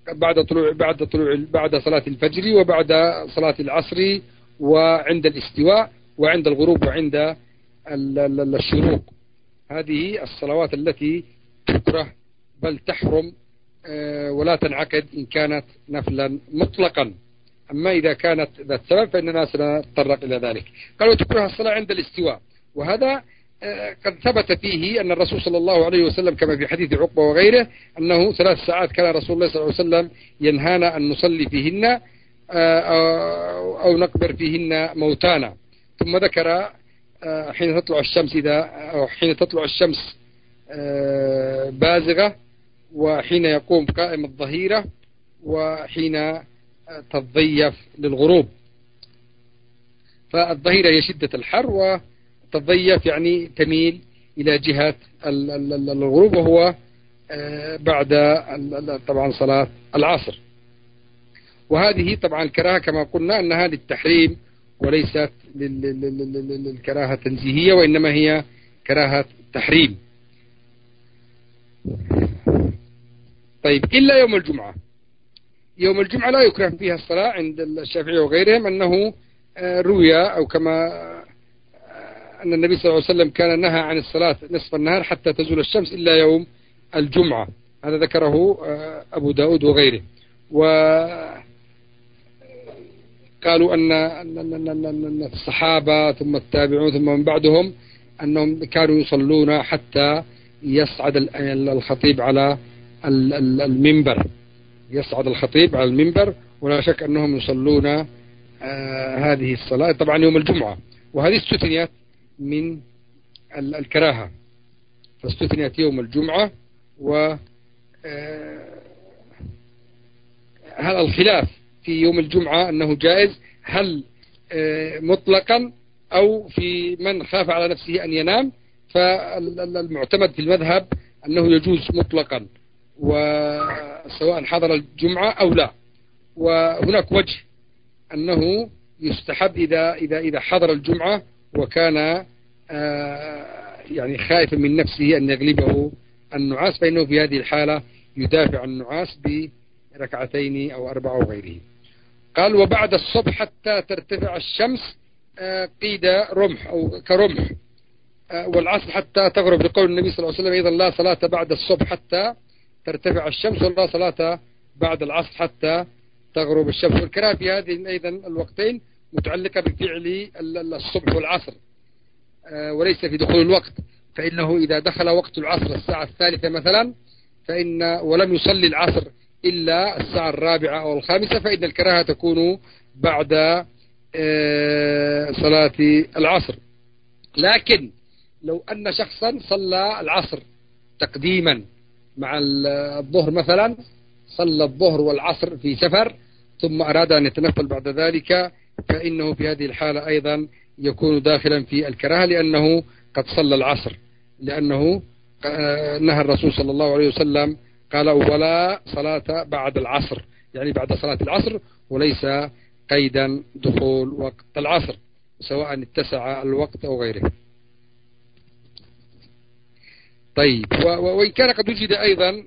بعد صلاة الفجر، وبعد صلاة العصر، وعند الاستواء، وعند الغروب، وعند الشروق. هذه الصلوات التي تكره بل تحرم ولا تنعقد إن كانت نفلا مطلقا. أما إذا كانت ذات سبب فإننا سنتطرق إلى ذلك. قالوا تكره الصلاة عند الاستواء، وهذا قد ثبت فيه أن الرسول صلى الله عليه وسلم كما في حديث عقبة وغيره أنه 3 ساعات كان رسول الله صلى الله عليه وسلم ينهانا أن نصلي فيهن أو نقبر فيهن موتانا. ثم ذكر حين تطلع الشمس بازغة، وحين يقوم قائم الظهيرة، وحين تضيف للغروب. فالظهيرة هي شدة الحر، وتضيف يعني تميل إلى جهة الغروب، وهو بعد طبعا صلاة العصر. وهذه طبعا الكراهة كما قلنا أنها للتحريم وليست للكراهة التنزيهية، وإنما هي كراهة تحريم. طيب، إلا يوم الجمعة. يوم الجمعة لا يكره فيها الصلاة عند الشافعي وغيرهم، أنه روي أو كما أن النبي صلى الله عليه وسلم كان نهى عن الصلاة نصف النهار حتى تزول الشمس إلا يوم الجمعة. هذا ذكره أبو داود وغيره. وقالوا أن الصحابة ثم التابعون ثم من بعدهم أنهم كانوا يصلون حتى يصعد الخطيب على المنبر، ولا شك أنهم يصلون هذه الصلاة طبعا يوم الجمعة. وهذه استثنيت من الكراهة، فاستثنيت يوم الجمعة. وهل الخلاف في يوم الجمعة أنه جائز، هل مطلقا أو في من خاف على نفسه أن ينام؟ فالمعتمد في المذهب أنه يجوز مطلقا، وسواء حضر الجمعة أو لا. وهناك وجه أنه يستحب إذا حضر الجمعة وكان يعني خائفا من نفسه أن يغلبه النعاس، فإنه في هذه الحالة يدافع عن النعاس بركعتين أو 4 وغيره. قال وبعد الصبح حتى ترتفع الشمس قيد رمح أو كرمح، والعصر حتى تغرب، لقول النبي صلى الله عليه وسلم أيضا لا صلاة بعد الصبح حتى ترتفع الشمس، ولا صلاة بعد العصر حتى تغرب الشمس. والكراهة في هذه أيضا الوقتين متعلقة بفعل الصبح والعصر وليس في دخول الوقت، فإنه إذا دخل وقت العصر الساعة 3 مثلا ولم يصلي العصر إلا الساعة الرابعة أو الخامسة، فإن الكراهة تكون بعد صلاة العصر. لكن لو أن شخصا صلى العصر تقديما مع الظهر مثلا، صلى الظهر والعصر في سفر ثم أراد أن يتنفل بعد ذلك، فإنه في هذه الحالة أيضا يكون داخلا في الكراهة، لأنه قد صلى العصر، لأنه نهى الرسول صلى الله عليه وسلم قال ولا صلاة بعد العصر، يعني بعد صلاة العصر، وليس قيدا دخول وقت العصر سواء اتسع الوقت أو غيره. طيب، وإن كان قد وجد أيضا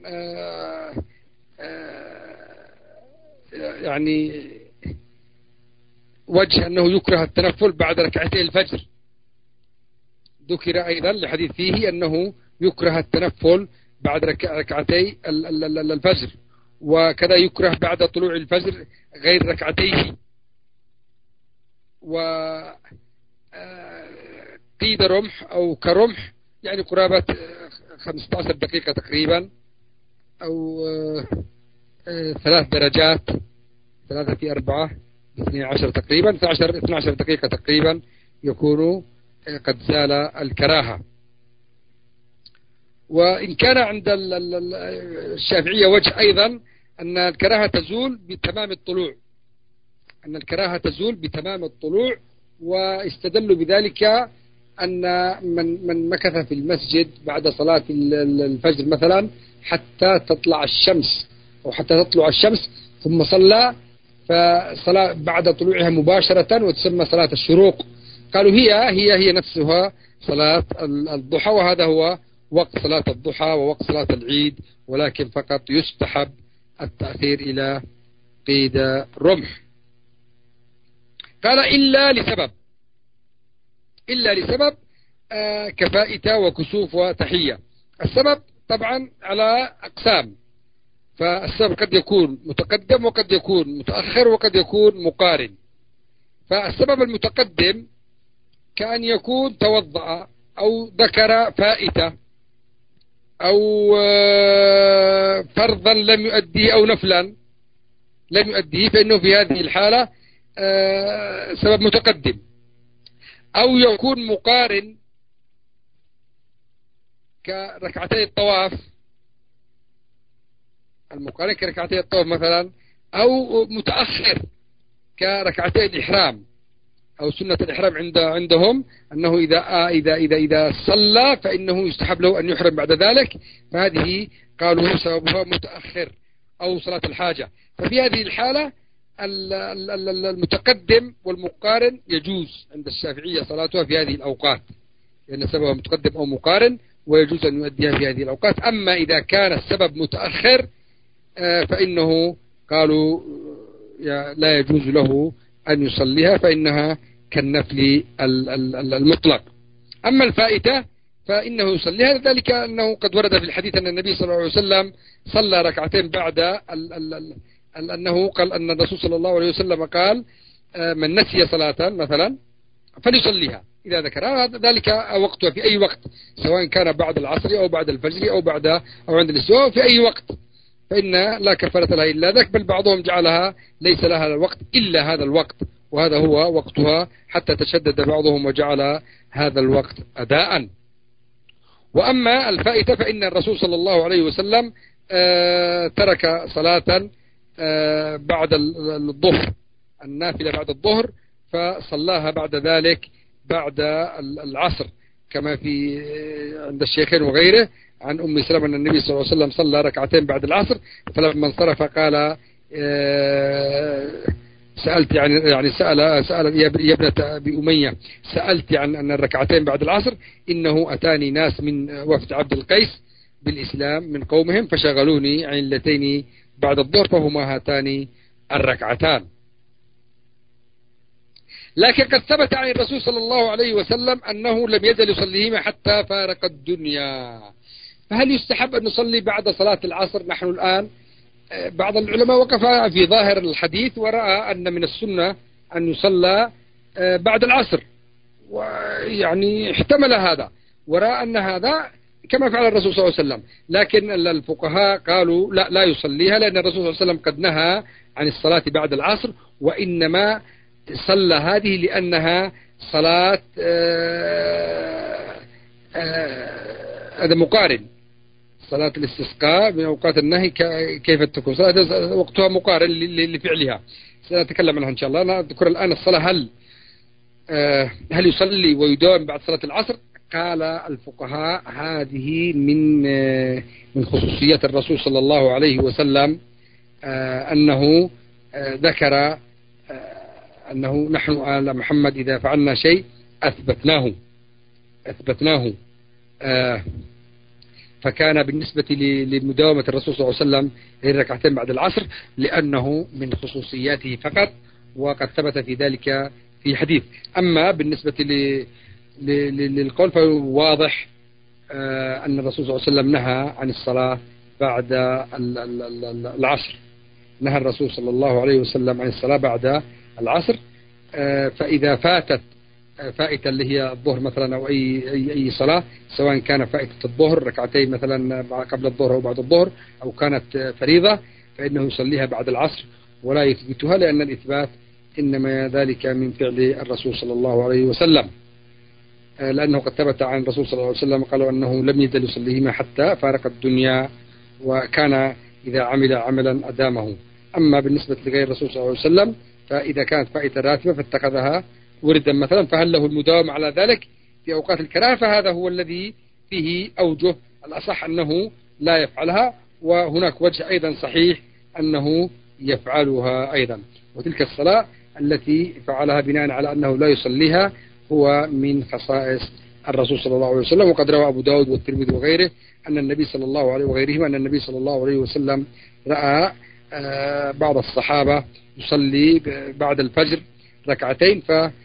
يعني وجه أنه يكره التنفل بعد ركعتي الفجر، ذكر أيضا لحديث فيه أنه يكره التنفل بعد ركعتي الفجر، وكذا يكره بعد طلوع الفجر غير ركعتيه. وقيد رمح أو كرمح يعني قرابة 15 دقيقة تقريبا، أو 3 درجات، 3 في 4 12 تقريبا، 12 دقيقة تقريبا يكون قد زال الكراهة. وإن كان عند الشافعية وجه أيضا أن الكراهة تزول بتمام الطلوع، أن الكراهة تزول بتمام الطلوع، واستدلوا بذلك أن من مكث في المسجد بعد صلاة الفجر مثلا حتى تطلع الشمس أو حتى تطلع الشمس ثم صلى، فصلاة بعد طلوعها مباشرة وتسمى صلاة الشروق، قالوا هي نفسها صلاة الضحى، وهذا هو وقت صلاة الضحى ووقت صلاة العيد، ولكن فقط يستحب التأخير إلى قيد رمح. قال إلا لسبب كفائتة وكسوف وتحية. السبب طبعا على أقسام، فالسبب قد يكون متقدم وقد يكون متأخر وقد يكون مقارن. فالسبب المتقدم كأن يكون توضأ أو ذكر فائتة أو فرضا لم يؤديه أو نفلا لم يؤديه، فإنه في هذه الحالة سبب متقدم. أو يكون مقارن كركعتي الطواف، المقارن كركعتي الطواف مثلا، أو متأخر كركعتي الإحرام أو سنة الإحرام عندهم أنه إذا صلى فإنه يستحب له أن يحرم بعد ذلك، فهذه قالوا سببها متأخر، أو صلاة الحاجة. ففي هذه الحالة المتقدم والمقارن يجوز عند الشافعية صلاتها في هذه الأوقات، لأن سببها متقدم أو مقارن ويجوز أن يؤديها في هذه الأوقات. أما إذا كان السبب متأخر فإنه قالوا لا يجوز له أن يصليها، فإنها كالنفل المطلق. أما الفائتة فإنه يصليها، ذلك أنه قد ورد في الحديث أن النبي صلى الله عليه وسلم صلى ركعتين بعد أنه قال أن الرسول صلى الله عليه وسلم قال من نسي صلاة مثلا فليصليها إذا ذكرها، ذلك وقتها في أي وقت، سواء كان بعد العصر أو بعد الفجر أو عند الاستواء، في أي وقت، فإن لا كفارة لها إلا ذاك، بل بعضهم جعلها ليس لها الوقت إلا هذا الوقت، وهذا هو وقتها، حتى تشدد بعضهم وجعل هذا الوقت أداء. وأما الفائتة فإن الرسول صلى الله عليه وسلم ترك صلاة بعد الظهر، النافلة بعد الظهر، فصلاها بعد ذلك بعد العصر، كما في عند الشيخين وغيره عن أم سلمة أن النبي صلى الله عليه وسلم صلى ركعتين بعد العصر، فلما انصرف قال سألت يعني سأل يا ابنة أبي أمية، سألت عن أن الركعتين بعد العصر، إنه أتاني ناس من وفد عبد القيس بالإسلام من قومهم فشغلوني عن اللتين بعد الظهر، فهما هاتان الركعتان. لكن قد ثبت عن الرسول صلى الله عليه وسلم أنه لم يزل يصليهما حتى فارق الدنيا. فهل يستحب أن نصلي بعد صلاة العصر نحن الآن؟ بعض العلماء وقف في ظاهر الحديث ورأى أن من السنة أن يصلى بعد العصر، ويعني احتمل هذا ورأى أن هذا كما فعل الرسول صلى الله عليه وسلم. لكن الفقهاء قالوا لا يصليها، لأن الرسول صلى الله عليه وسلم قد نهى عن الصلاة بعد العصر، وإنما صلى هذه لأنها صلاة هذا مقارن. صلاة الاستسقاء من أوقات النهي كيف تكون صلاة وقتها مقارن لفعلها، سنتكلم عنها إن شاء الله. أنا أذكر الآن الصلاة هل يصلي ويداوم بعد صلاة العصر؟ قال الفقهاء هذه من خصوصيات الرسول صلى الله عليه وسلم، أنه ذكر أنه نحن آل محمد إذا فعلنا شيء أثبتناه. فكان بالنسبة لمداومة الرسول صلى الله عليه وسلم للركعتين بعد العصر لأنه من خصوصياته فقط، وقد ثبت في ذلك في حديث. أما بالنسبة للقول فواضح أن الرسول صلى الله عليه وسلم نهى عن الصلاة بعد العصر. نهى الرسول صلى الله عليه وسلم عن الصلاة بعد العصر. فإذا فاتت فائتة اللي هي الظهر مثلا أو أي صلاة، سواء كان فائتة الظهر ركعتين مثلا قبل الظهر أو بعد الظهر، أو كانت فريضة، فإنه يصليها بعد العصر ولا يثبتها، لأن الإثبات إنما ذلك من فعل الرسول صلى الله عليه وسلم، لأنه قد ثبت عن الرسول صلى الله عليه وسلم قالوا أنه لم يزل يصليهما حتى فارق الدنيا، وكان إذا عمل عملا أدامه. أما بالنسبة لغير الرسول صلى الله عليه وسلم فإذا كانت فائتة راتبة فاتخذها وردا مثلا، فهل له المداومة على ذلك في أوقات الكراهة؟ فهذا هو الذي فيه أوجه. الأصح أنه لا يفعلها، وهناك وجه أيضا صحيح أنه يفعلها أيضا. وتلك الصلاة التي فعلها بناء على أنه لا يصليها هو من خصائص الرسول صلى الله عليه وسلم. وقد روى أبو داود والترمذي وغيره أن النبي صلى الله عليه وغيرهم أن النبي صلى الله عليه وسلم رأى بعض الصحابة يصلي بعد الفجر ركعتين،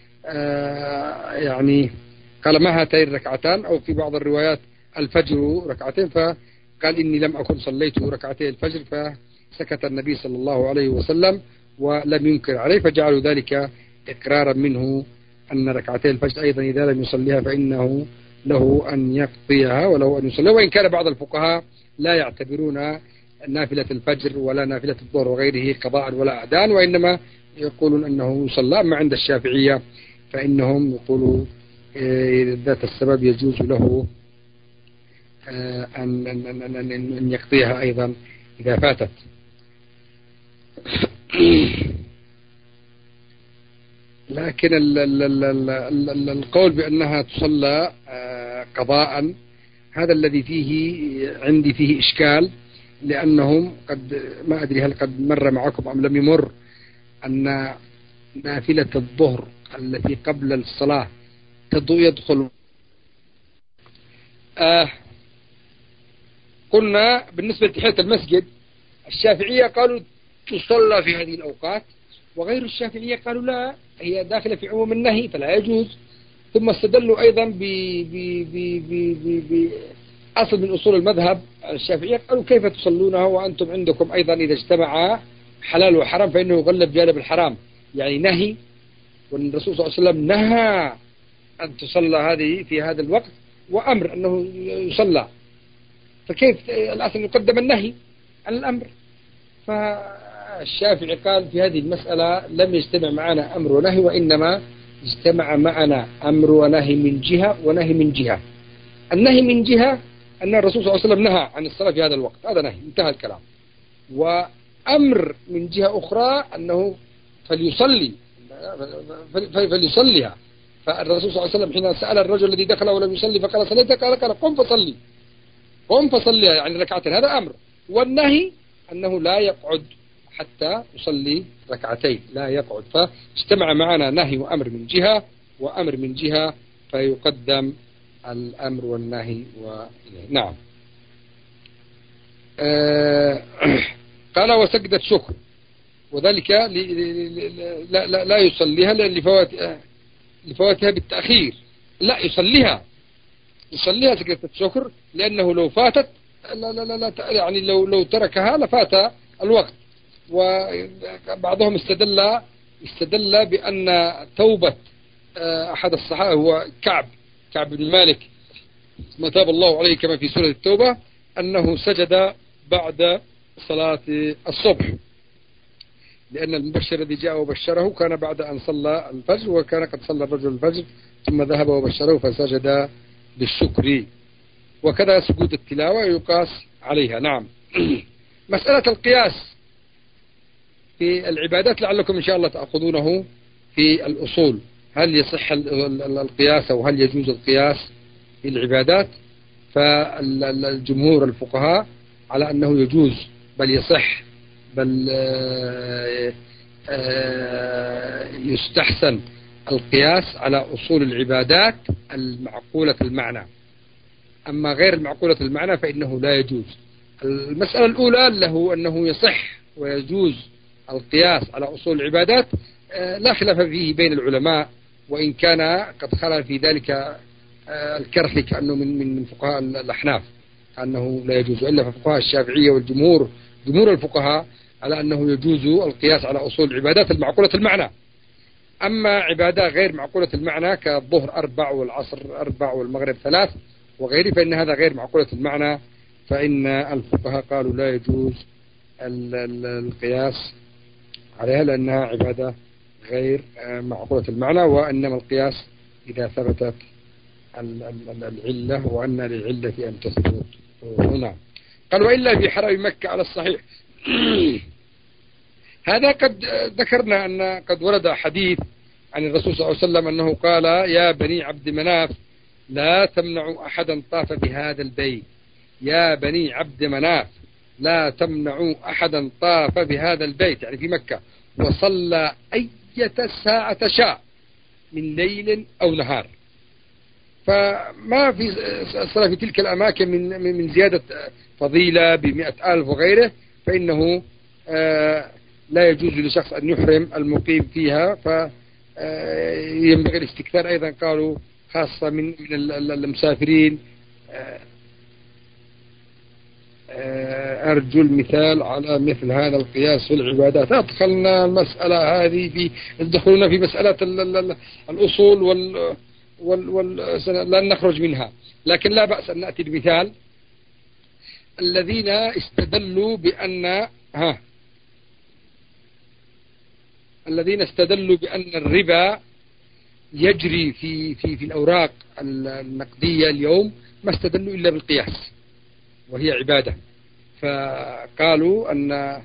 يعني قال ما هاتين الركعتان، أو في بعض الروايات الفجر ركعتين، فقال إني لم أكن صليت ركعتي الفجر، فسكت النبي صلى الله عليه وسلم ولم ينكر عليه، فجعلوا ذلك إقرارا منه أن ركعتي الفجر أيضا إذا لم يصليها فإنه له أن يقضيها وله أن يصليها. وإن كان بعض الفقهاء لا يعتبرون نافلة الفجر ولا نافلة الظهر وغيره قضاء ولا أعدان، وإنما يقولون أنه يصلى. أما عند الشافعية فإنهم يقولوا ذات السبب يجوز له أن يقضيها أيضا إذا فاتت. لكن القول بأنها تصلى قضاء هذا الذي فيه عندي فيه إشكال، لأنهم قد ما أدري هل قد مر معكم أم لم يمر أن نافلة الظهر التي قبل الصلاة يدخل. قلنا بالنسبة لتحية المسجد الشافعية قالوا تصلى في هذه الأوقات، وغير الشافعية قالوا لا، هي داخلة في عموم النهي فلا يجوز. ثم استدلوا أيضا بأصل من أصول المذهب الشافعية، قالوا كيف تصلونها وأنتم عندكم أيضا إذا اجتمع حلال وحرام فإنه يغلب جانب الحرام، يعني نهي، والرسول صلى الله عليه وسلم نهى أن تصلى هذه في هذا الوقت وأمر أنه يصلى، فكيف الأصل يقدم النهي عن الأمر؟ فالشافعي قال في هذه المسألة لم يجتمع معنا أمر ونهي، وإنما اجتمع معنا أمر ونهي من جهة ونهي من جهة. النهي من جهة أن الرسول صلى الله عليه وسلم نهى عن الصلاة في هذا الوقت، هذا نهي انتهى الكلام. وأمر من جهة أخرى أنه فليصليها. فالرسول صلى الله عليه وسلم حين سأل الرجل الذي دخل ولم يصلي فقال صليت، قال قم فصليها، يعني ركعتين، هذا أمر. والنهي أنه لا يقعد حتى يصلي ركعتين، لا يقعد. فاجتمع معنا نهي وأمر من جهة وأمر من جهة، فيقدم الأمر والنهي نعم. قال وسجدة شكر، وذلك لا يصليها لفواتها بالتأخير، لا يصليها سجدة شكر، لأنه لو فاتت لا يعني لو تركها لفات الوقت. وبعضهم استدل بأن توبة أحد الصحابة هو كعب بن مالك ثم تاب الله عليه كما في سورة التوبة أنه سجد بعد صلاة الصبح، لأن المبشر الذي جاء وبشره كان بعد أن صلى الفجر، وكان قد صلى الرجل الفجر ثم ذهب وبشره فسجد بالشكر. وكذا سجود التلاوة يقاس عليها. نعم. مسألة القياس في العبادات لعلكم إن شاء الله تأخذونه في الأصول، هل يصح القياس أو هل يجوز القياس في العبادات؟ فالجمهور الفقهاء على أنه يجوز بل يصح بل يستحسن القياس على أصول العبادات المعقولة المعنى. أما غير المعقولة المعنى فإنه لا يجوز. المسألة الأولى له أنه يصح ويجوز القياس على أصول العبادات لا خلاف فيه بين العلماء، وإن كان قد خلا في ذلك الكرخي كأنه من فقهاء الأحناف أنه لا يجوز، إلا فقهاء الشافعية والجمهور جمهور الفقهاء على أنه يجوز القياس على أصول العبادات المعقولة المعنى. أما عبادة غير معقولة المعنى كالظهر 4 والعصر 4 والمغرب 3 وغيره فإن هذا غير معقولة المعنى، فإن الفقهاء قالوا لا يجوز القياس عليها لأنها عبادة غير معقولة المعنى، وإنما القياس إذا ثبتت العلة وأن للعلة أن تثبت هنا. قال وإلا في حرم مكة على الصحيح. هذا قد ذكرنا أن قد ورد حديث عن الرسول صلى الله عليه وسلم أنه قال يا بني عبد مناف لا تمنعوا أحدا طاف بهذا البيت، يا بني عبد مناف لا تمنعوا أحدا طاف بهذا البيت يعني في مكة وصلى أي ساعة شاء من ليل أو نهار. فما في صلاة في تلك الأماكن من زيادة فضيلة ب100,000 وغيره، فإنه لا يجوز لشخص أن يحرم المقيم فيها، فينبغي الاستكثار أيضا قالوا خاصة من المسافرين. أرجو المثال على مثل هذا القياس في العبادات. أدخلنا المسألة هذه يدخلون في مسألة الأصول لن نخرج منها، لكن لا بأس أن نأتي بمثال. الذين استدلوا بأن الربا يجري في الأوراق النقدية اليوم ما استدلوا إلا بالقياس وهي عبادة، فقالوا أن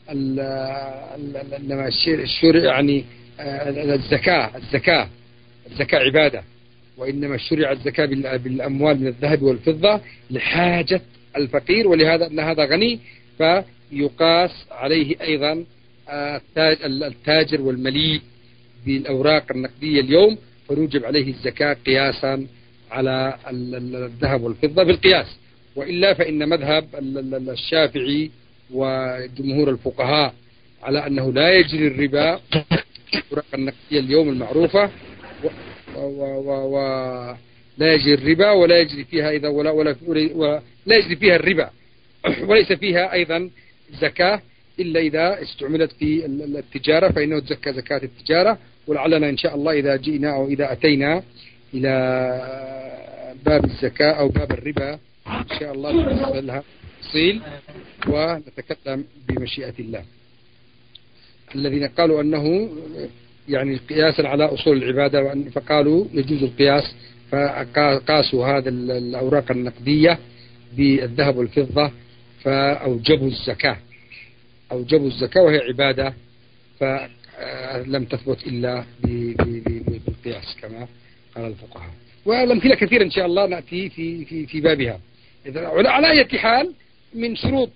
الشرع يعني الزكاة عبادة، وإنما شرع الزكاة بالأموال من الذهب والفضة لحاجة الفقير، ولهذا أن هذا غني فيقاس عليه أيضا التاجر والمليء بالأوراق النقدية اليوم، فنوجب عليه الزكاة قياسا على الذهب والفضة بالقياس. وإلا فإن مذهب الشافعي وجمهور الفقهاء على أنه لا يجري الربا الأوراق النقدية اليوم المعروفة، ولا يجري الربا ولا يجري فيها إذا ولا يجري فيها الربا وليس فيها أيضا زكاة إلا إذا استعملت في التجارة، فإنه تزكى زكاة التجارة. ولعلنا إن شاء الله إذا جئنا أو إذا أتينا إلى باب الزكاة أو باب الربا إن شاء الله نفصل لها تفصيل ونتكلم بمشيئة الله. الذين قالوا أنه يعني قياسا على أصول العبادة فقالوا يجوز القياس، فقاسوا هذا الأوراق النقدية بالذهب والفضة فأوجبوا الزكاة وهي عبادة، فلم تثبت إلا بالقياس كما قال الفقهاء. والأمثلة كثيرة إن شاء الله نأتي في بابها. على أي حال من شروط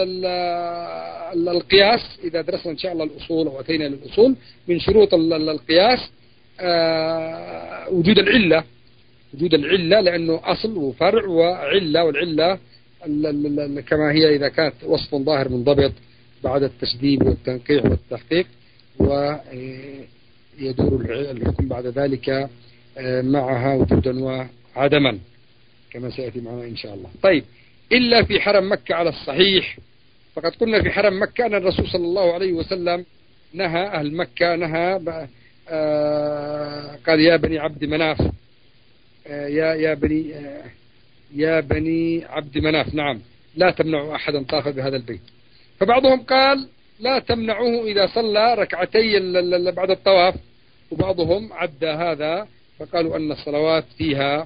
القياس إذا درسنا إن شاء الله الأصول أو أتينا للأصول، من شروط القياس وجود العلة لأنه أصل وفرع وعلة، والعلة كما هي إذا كانت وصف ظاهر منضبط بعد التشديد والتنقيح والتحقيق، ويدور الحكم بعد ذلك معها وجودا وعدما كما سيأتي معنا إن شاء الله. طيب إلا في حرم مكة على الصحيح، فقد قلنا في حرم مكة أن الرسول صلى الله عليه وسلم نهى أهل مكة قال يا بني عبد مناف يا بني يا بني عبد مناف. نعم، لا تمنعوا أحدا طاف بهذا البيت. فبعضهم قال لا تمنعوه إذا صلى ركعتي بعد الطواف، وبعضهم عد هذا فقالوا أن الصلوات فيها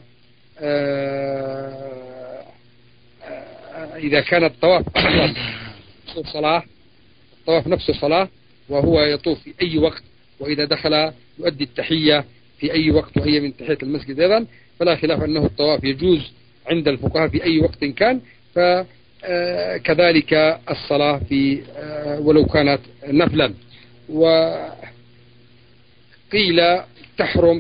إذا كان الطواف نفسه صلاة، الطواف نفسه صلاة، وهو يطوف في أي وقت، وإذا دخل يؤدي التحية في أي وقت وهي من تحية المسجد أيضا، فلا خلاف أنه الطواف يجوز عند الفقهاء في أي وقت كان. فكذلك الصلاة في ولو كانت نفلا. وقيل تحرم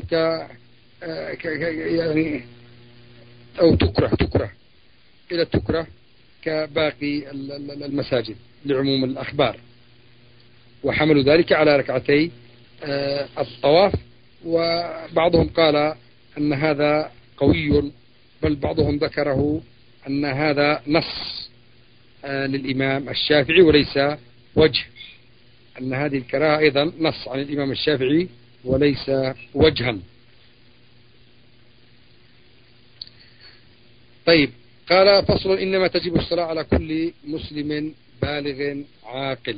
يعني أو تكره إلى تكره كباقي المساجد لعموم الأخبار، وحملوا ذلك على ركعتي الطواف. وبعضهم قال أن هذا قوي، بل بعضهم ذكره أن هذا نص للإمام الشافعي وليس وجه، أن هذه الكراهة أيضا نص عن الإمام الشافعي وليس وجها. طيب، قال فصل: إنما تجب الصلاة على كل مسلم بالغ عاقل.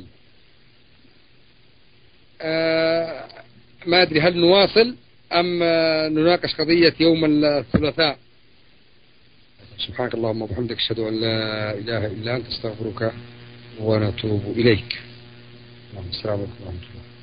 ما أدري هل نواصل أم نناقش قضية يوم الثلاثاء؟ سبحانك اللهم وبحمدك، أشهد أن لا إله إلا أنت، استغفرك ونتوب إليك. السلام عليكم ورحمة الله.